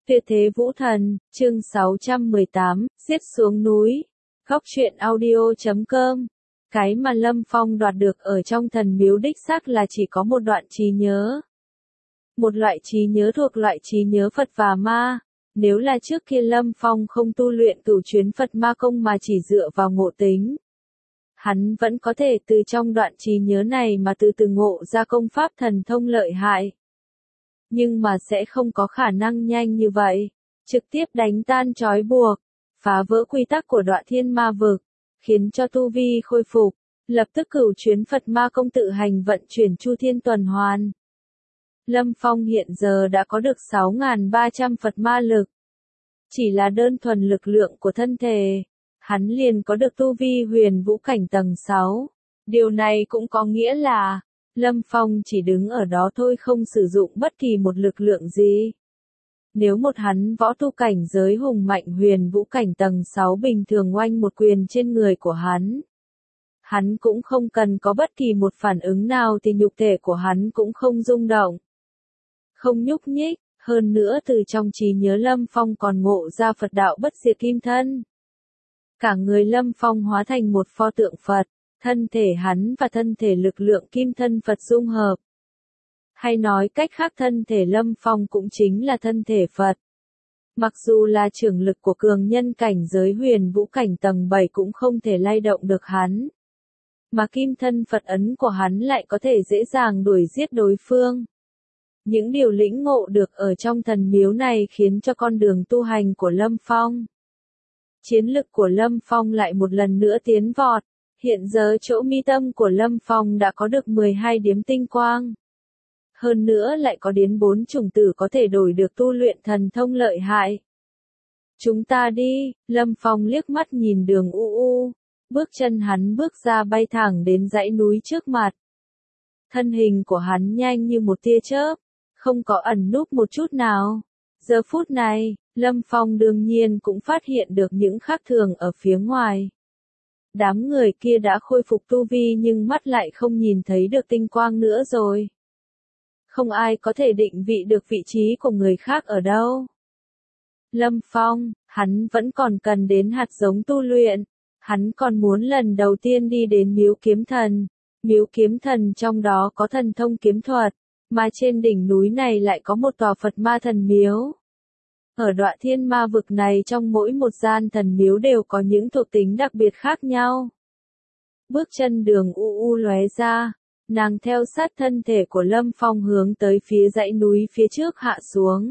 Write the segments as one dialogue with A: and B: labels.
A: Tuyệt thế vũ thần, chương 618, giết xuống núi. Góc truyện audio.com. Cái mà Lâm Phong đoạt được ở trong thần miếu đích xác là chỉ có một đoạn trí nhớ. Một loại trí nhớ thuộc loại trí nhớ Phật và ma. Nếu là trước kia Lâm Phong không tu luyện cửu chuyến Phật ma công mà chỉ dựa vào ngộ tính, hắn vẫn có thể từ trong đoạn trí nhớ này mà từ từ ngộ ra công pháp thần thông lợi hại. Nhưng mà sẽ không có khả năng nhanh như vậy, trực tiếp đánh tan trói buộc, phá vỡ quy tắc của Đọa Thiên Ma Vực, khiến cho tu vi khôi phục, lập tức cửu chuyến Phật ma công tự hành vận chuyển chu thiên tuần hoàn. Lâm Phong hiện giờ đã có được 6.300 Phật ma lực. Chỉ là đơn thuần lực lượng của thân thể, hắn liền có được tu vi huyền vũ cảnh tầng 6. Điều này cũng có nghĩa là, Lâm Phong chỉ đứng ở đó thôi, không sử dụng bất kỳ một lực lượng gì. Nếu một hắn võ tu cảnh giới hùng mạnh huyền vũ cảnh tầng 6 bình thường oanh một quyền trên người của hắn cũng không cần có bất kỳ một phản ứng nào thì nhục thể của hắn cũng không rung động, không nhúc nhích. Hơn nữa từ trong trí nhớ Lâm Phong còn ngộ ra Phật đạo bất diệt kim thân. Cả người Lâm Phong hóa thành một pho tượng Phật, thân thể hắn và thân thể lực lượng kim thân Phật dung hợp. Hay nói cách khác, thân thể Lâm Phong cũng chính là thân thể Phật. Mặc dù là trưởng lực của cường nhân cảnh giới huyền vũ cảnh tầng 7 cũng không thể lay động được hắn. Mà kim thân Phật ấn của hắn lại có thể dễ dàng đuổi giết đối phương. Những điều lĩnh ngộ được ở trong thần miếu này khiến cho con đường tu hành của Lâm Phong, chiến lực của Lâm Phong lại một lần nữa tiến vọt. Hiện giờ chỗ mi tâm của Lâm Phong đã có được 12 điếm tinh quang. Hơn nữa lại có đến 4 chủng tử có thể đổi được tu luyện thần thông lợi hại. Chúng ta đi, Lâm Phong liếc mắt nhìn đường u. Bước chân hắn bước ra bay thẳng đến dãy núi trước mặt. Thân hình của hắn nhanh như một tia chớp, không có ẩn núp một chút nào. Giờ phút này, Lâm Phong đương nhiên cũng phát hiện được những khác thường ở phía ngoài. Đám người kia đã khôi phục tu vi nhưng mắt lại không nhìn thấy được tinh quang nữa rồi. Không ai có thể định vị được vị trí của người khác ở đâu. Lâm Phong, hắn vẫn còn cần đến hạt giống tu luyện. Hắn còn muốn lần đầu tiên đi đến miếu kiếm thần. Miếu kiếm thần trong đó có thần thông kiếm thuật, mà trên đỉnh núi này lại có một tòa Phật ma thần miếu. Ở Đọa Thiên Ma Vực này, trong mỗi một gian thần miếu đều có những thuộc tính đặc biệt khác nhau. Bước chân đường u lóe ra, nàng theo sát thân thể của Lâm Phong hướng tới phía dãy núi phía trước hạ xuống.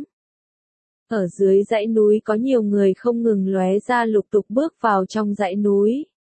A: Ở dưới dãy núi có nhiều người không ngừng lóe ra lục tục bước vào trong dãy núi.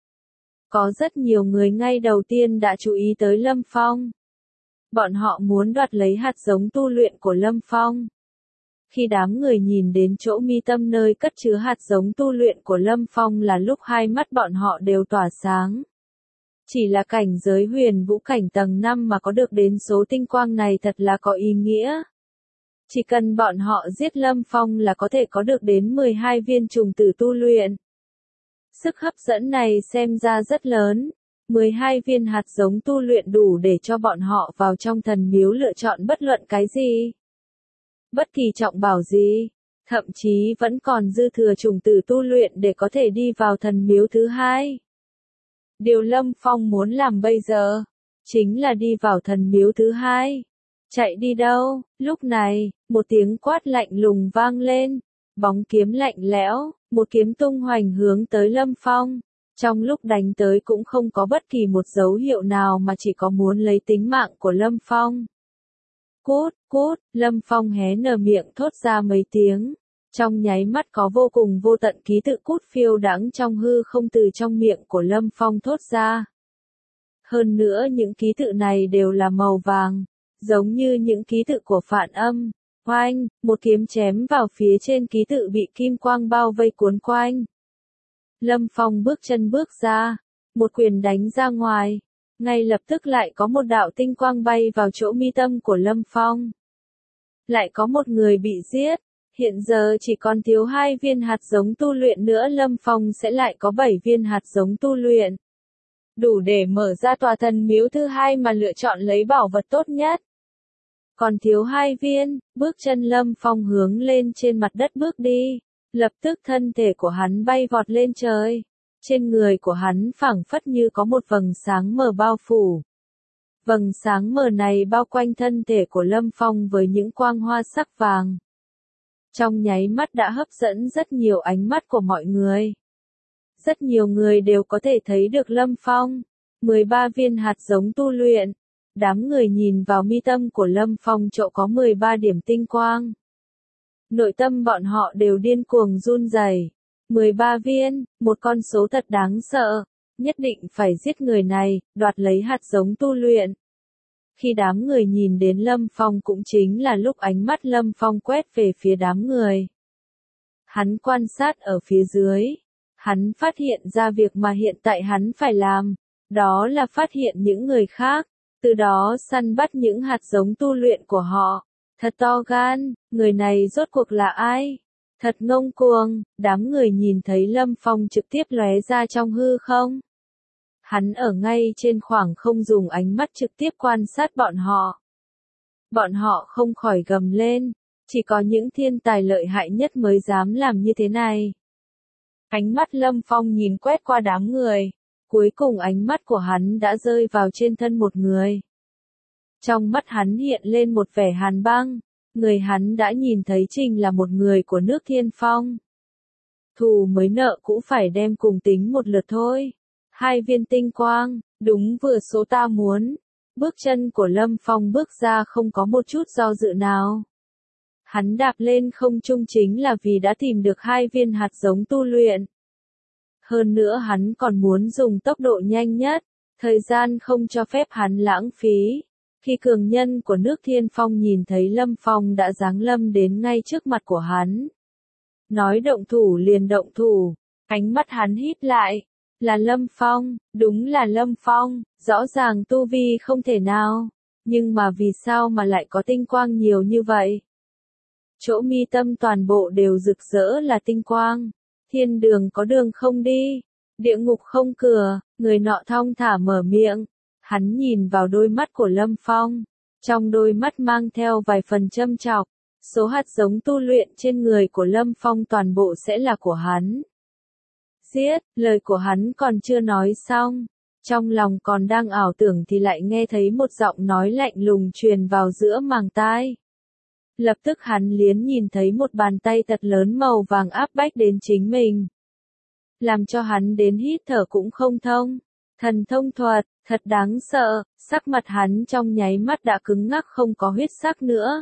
A: Có rất nhiều người ngay đầu tiên đã chú ý tới Lâm Phong. Bọn họ muốn đoạt lấy hạt giống tu luyện của Lâm Phong. Khi đám người nhìn đến chỗ mi tâm nơi cất chứa hạt giống tu luyện của Lâm Phong là lúc hai mắt bọn họ đều tỏa sáng. Chỉ là cảnh giới huyền vũ cảnh tầng 5 mà có được đến số tinh quang này thật là có ý nghĩa. Chỉ cần bọn họ giết Lâm Phong là có thể có được đến 12 viên trùng tử tu luyện. Sức hấp dẫn này xem ra rất lớn. 12 viên hạt giống tu luyện đủ để cho bọn họ vào trong thần miếu lựa chọn bất luận cái gì. Bất kỳ trọng bảo gì. Thậm chí vẫn còn dư thừa trùng tử tu luyện để có thể đi vào thần miếu thứ hai. Điều Lâm Phong muốn làm bây giờ, chính là đi vào thần miếu thứ hai. Chạy đi đâu? Lúc này, một tiếng quát lạnh lùng vang lên. Bóng kiếm lạnh lẽo, một kiếm tung hoành hướng tới Lâm Phong. Trong lúc đánh tới cũng không có bất kỳ một dấu hiệu nào mà chỉ có muốn lấy tính mạng của Lâm Phong. Cút, Lâm Phong hé nở miệng thốt ra mấy tiếng. Trong nháy mắt có vô cùng vô tận ký tự cút phiêu đãng trong hư không từ trong miệng của Lâm Phong thốt ra. Hơn nữa những ký tự này đều là màu vàng, giống như những ký tự của Phạn Âm. Oanh, một kiếm chém vào phía trên ký tự bị kim quang bao vây cuốn quanh. Lâm Phong bước chân bước ra, một quyền đánh ra ngoài, ngay lập tức lại có một đạo tinh quang bay vào chỗ mi tâm của Lâm Phong. Lại có một người bị giết, hiện giờ chỉ còn thiếu 2 viên hạt giống tu luyện nữa, Lâm Phong sẽ lại có 7 viên hạt giống tu luyện. Đủ để mở ra tòa thần miếu thứ hai mà lựa chọn lấy bảo vật tốt nhất. còn thiếu 2 viên, bước chân Lâm Phong hướng lên trên mặt đất bước đi. Lập tức thân thể của hắn bay vọt lên trời. Trên người của hắn phảng phất như có một vầng sáng mờ bao phủ. Vầng sáng mờ này bao quanh thân thể của Lâm Phong với những quang hoa sắc vàng. Trong nháy mắt đã hấp dẫn rất nhiều ánh mắt của mọi người. Rất nhiều người đều có thể thấy được Lâm Phong. 13 viên hạt giống tu luyện. Đám người nhìn vào mi tâm của Lâm Phong chỗ có 13 điểm tinh quang. Nội tâm bọn họ đều điên cuồng run rẩy. 13 viên, một con số thật đáng sợ. Nhất định phải giết người này, đoạt lấy hạt giống tu luyện. Khi đám người nhìn đến Lâm Phong cũng chính là lúc ánh mắt Lâm Phong quét về phía đám người. Hắn quan sát ở phía dưới. Hắn phát hiện ra việc mà hiện tại hắn phải làm. Đó là phát hiện những người khác. Từ đó săn bắt những hạt giống tu luyện của họ. Thật to gan, người này rốt cuộc là ai? Thật ngông cuồng, đám người nhìn thấy Lâm Phong trực tiếp lóe ra trong hư không. Hắn ở ngay trên khoảng không dùng ánh mắt trực tiếp quan sát bọn họ. Bọn họ không khỏi gầm lên, chỉ có những thiên tài lợi hại nhất mới dám làm như thế này. Ánh mắt Lâm Phong nhìn quét qua đám người, cuối cùng ánh mắt của hắn đã rơi vào trên thân một người. Trong mắt hắn hiện lên một vẻ hàn băng, người hắn đã nhìn thấy chính là một người của nước Thiên Phong. Thù mới nợ cũng phải đem cùng tính một lượt thôi. 2 viên tinh quang, đúng vừa số ta muốn. Bước chân của Lâm Phong bước ra không có một chút do dự nào. Hắn đạp lên không trung chính là vì đã tìm được 2 viên hạt giống tu luyện. Hơn nữa hắn còn muốn dùng tốc độ nhanh nhất, thời gian không cho phép hắn lãng phí. Khi cường nhân của nước Thiên Phong nhìn thấy Lâm Phong đã giáng lâm đến ngay trước mặt của hắn. Nói động thủ liền động thủ, ánh mắt hắn híp lại. Là Lâm Phong, đúng là Lâm Phong, rõ ràng tu vi không thể nào. Nhưng mà vì sao mà lại có tinh quang nhiều như vậy? Chỗ mi tâm toàn bộ đều rực rỡ là tinh quang. Thiên đường có đường không đi, địa ngục không cửa, người nọ thong thả mở miệng. Hắn nhìn vào đôi mắt của Lâm Phong, trong đôi mắt mang theo vài phần châm chọc. Số hạt giống tu luyện trên người của Lâm Phong toàn bộ sẽ là của hắn. Giết, lời của hắn còn chưa nói xong. Trong lòng còn đang ảo tưởng thì lại nghe thấy một giọng nói lạnh lùng truyền vào giữa màng tai. Lập tức hắn liến nhìn thấy một bàn tay thật lớn màu vàng áp bách đến chính mình. Làm cho hắn đến hít thở cũng không thông. Thần thông thuật, thật đáng sợ, sắc mặt hắn trong nháy mắt đã cứng ngắc không có huyết sắc nữa.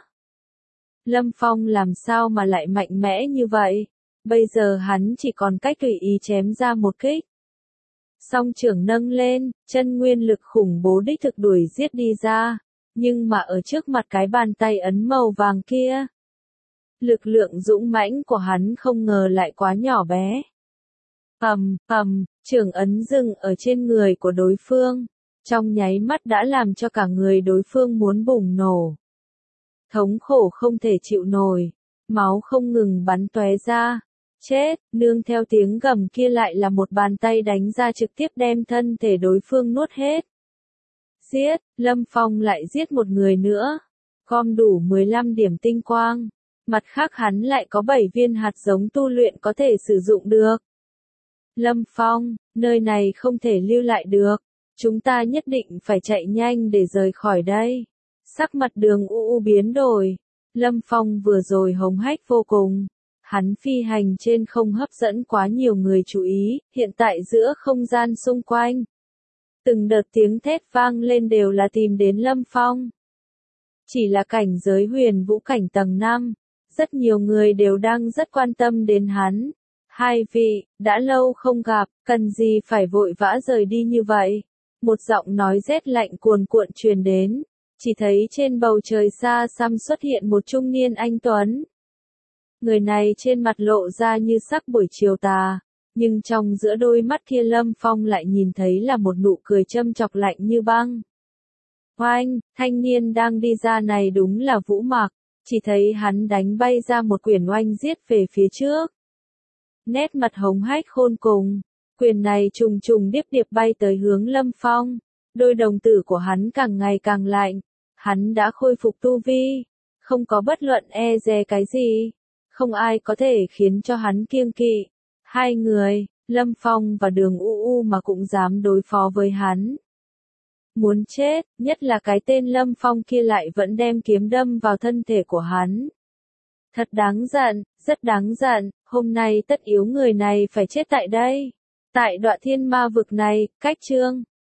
A: Lâm Phong làm sao mà lại mạnh mẽ như vậy? Bây giờ hắn chỉ còn cách tùy ý chém ra một kích. Song trưởng nâng lên, chân nguyên lực khủng bố đích thực đuổi giết đi ra. Nhưng mà ở trước mặt cái bàn tay ấn màu vàng kia, lực lượng dũng mãnh của hắn không ngờ lại quá nhỏ bé. Trưởng ấn dừng ở trên người của đối phương, trong nháy mắt đã làm cho cả người đối phương muốn bùng nổ. Thống khổ không thể chịu nổi, máu không ngừng bắn tóe ra. Chết, nương theo tiếng gầm kia lại là một bàn tay đánh ra trực tiếp đem thân thể đối phương nuốt hết. Giết, Lâm Phong lại giết một người nữa. Gom đủ 15 điểm tinh quang. Mặt khác hắn lại có 7 viên hạt giống tu luyện có thể sử dụng được. Lâm Phong, nơi này không thể lưu lại được. Chúng ta nhất định phải chạy nhanh để rời khỏi đây. Sắc mặt Đường U biến đổi. Lâm Phong vừa rồi hống hách vô cùng. Hắn phi hành trên không hấp dẫn quá nhiều người chú ý, hiện tại giữa không gian xung quanh. Từng đợt tiếng thét vang lên đều là tìm đến Lâm Phong. Chỉ là cảnh giới huyền vũ cảnh tầng 5, rất nhiều người đều đang rất quan tâm đến hắn. 2 vị, đã lâu không gặp, cần gì phải vội vã rời đi như vậy? Một giọng nói rét lạnh cuồn cuộn truyền đến, chỉ thấy trên bầu trời xa xăm xuất hiện một trung niên anh tuấn. Người này trên mặt lộ ra như sắc buổi chiều tà, nhưng trong giữa đôi mắt kia Lâm Phong lại nhìn thấy là một nụ cười châm chọc lạnh như băng. Oanh, thanh niên đang đi ra này đúng là Vũ Mặc, chỉ thấy hắn đánh bay ra một quyền oanh giết về phía trước. Nét mặt hống hách khôn cùng, quyền này trùng trùng điệp điệp bay tới hướng Lâm Phong, đôi đồng tử của hắn càng ngày càng lạnh, Hắn đã khôi phục tu vi, không có bất luận e dè cái gì, không ai có thể khiến cho hắn kiêng kỵ. Hai người, Lâm Phong và Đường U mà cũng dám đối phó với hắn. Muốn chết, nhất là cái tên Lâm Phong kia lại vẫn đem kiếm đâm vào thân thể của hắn. Thật đáng giận, rất đáng giận, hôm nay tất yếu người này phải chết tại đây. Tại Đoạ Thiên Ma vực này, cách chương